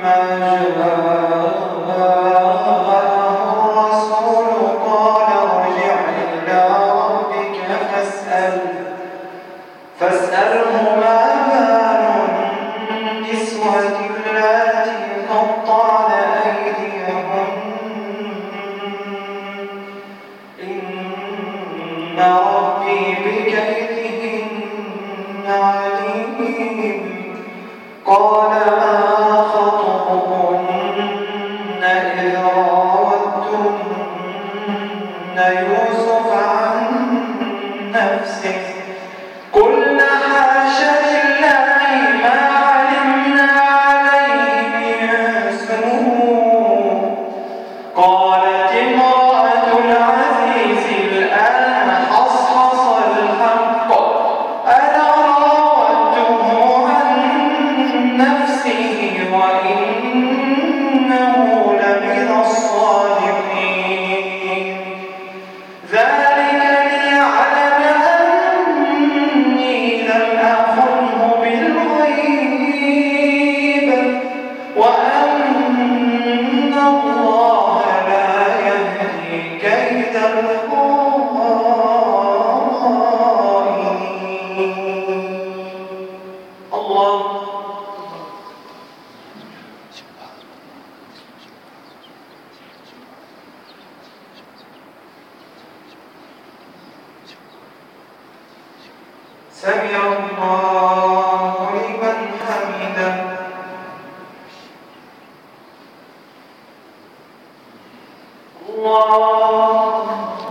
سمع الله لمن حمده. الله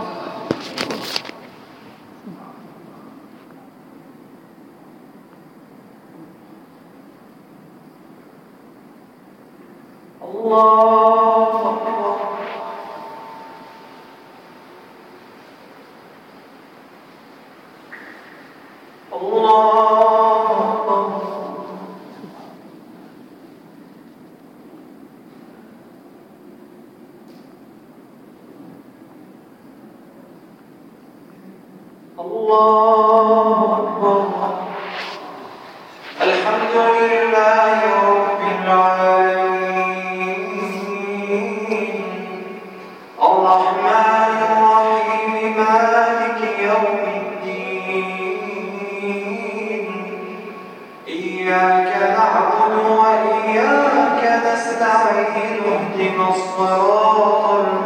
الله الله أكبر. الحمد لله رب العالمين الرحمن الرحيم مالك يوم الدين إياك نعبد وإياك نستعين اهدنا الصراط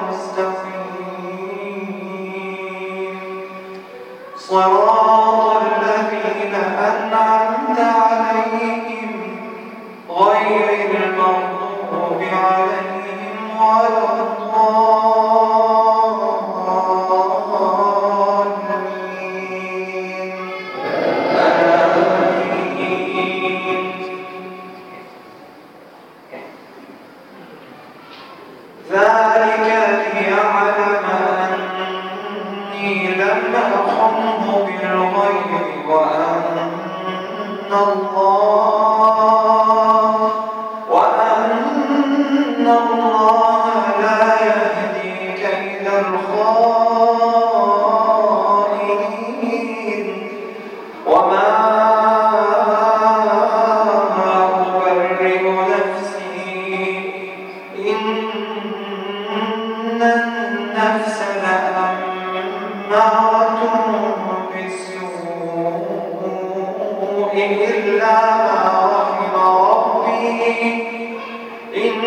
المستقيم صراط الذين أنعمت عليهم غير المغضوب عليهم ولا الضالين آمين. ذلك ليعلم أني لم أخنه بالغيب وأن الله لا يهدي كيد الخائنين وما أبرئ نفسي إن النفس لأمارة بالسوء إلا ما رحم ربي إن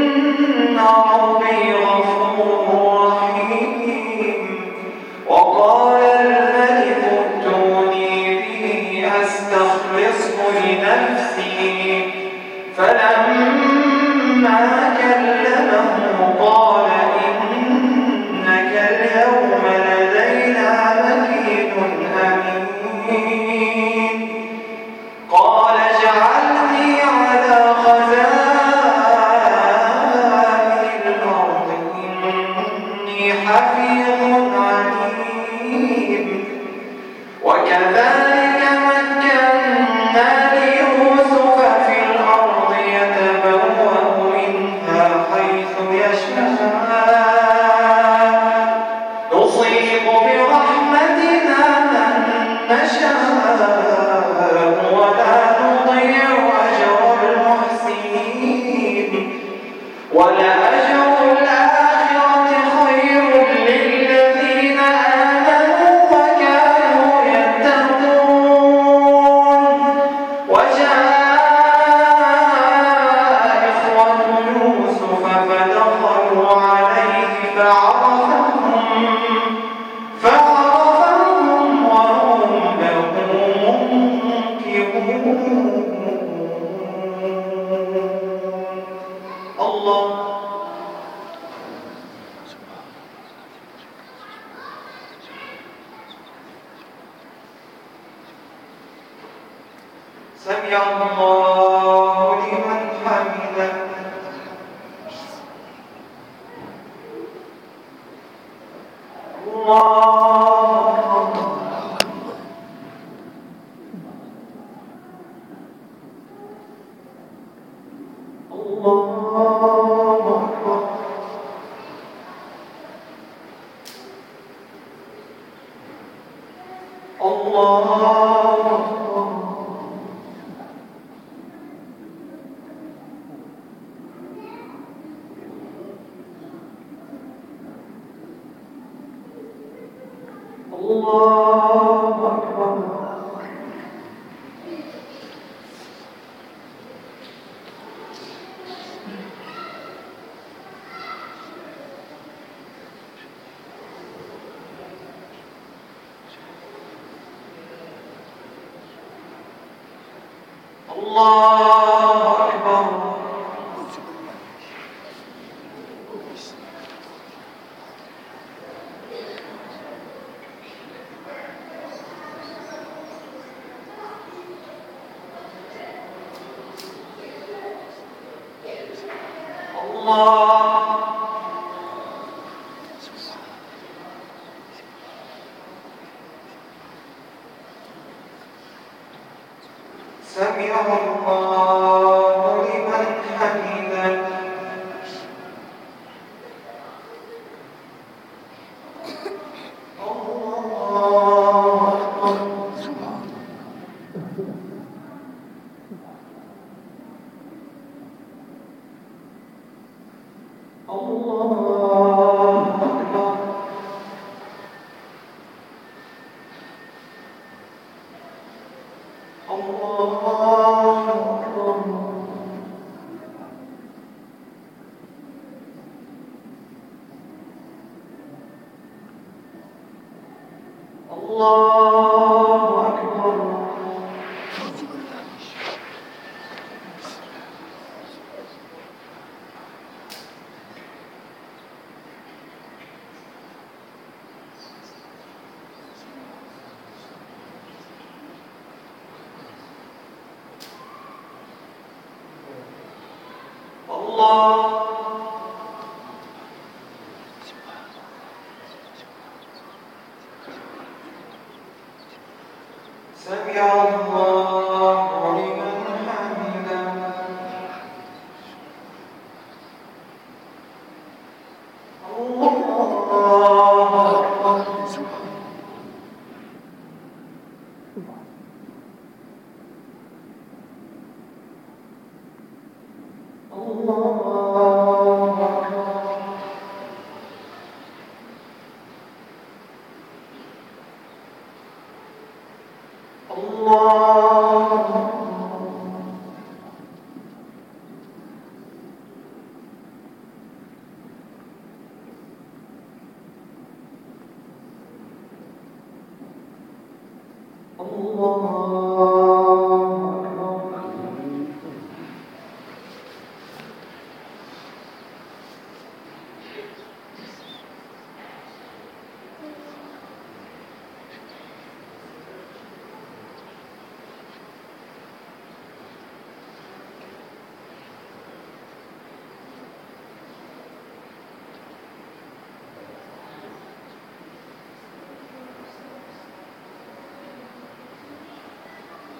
ربي غفور رحيم. وقال الملك ائتوني به أستخلصه لنفسي فلما كلمه قال إنك اليوم لدينا مكين أمين. قال اجعلني على خزائن الأرض إني حفيظ عليم. وكذلك مكنا ليوسف في الأرض يتبوأ منها سمع الله لمن حمده. الله أكبر. الله أكبر. الله أكبر. سمع الله لمن حمده. الله أكبر. الله أكبر. سمع الله لمن حمده. الله أكبر.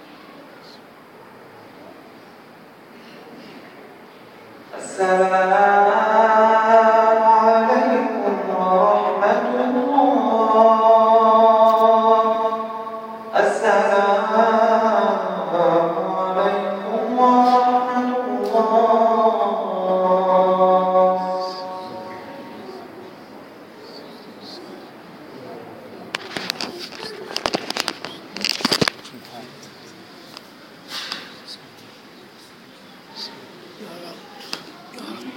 السلام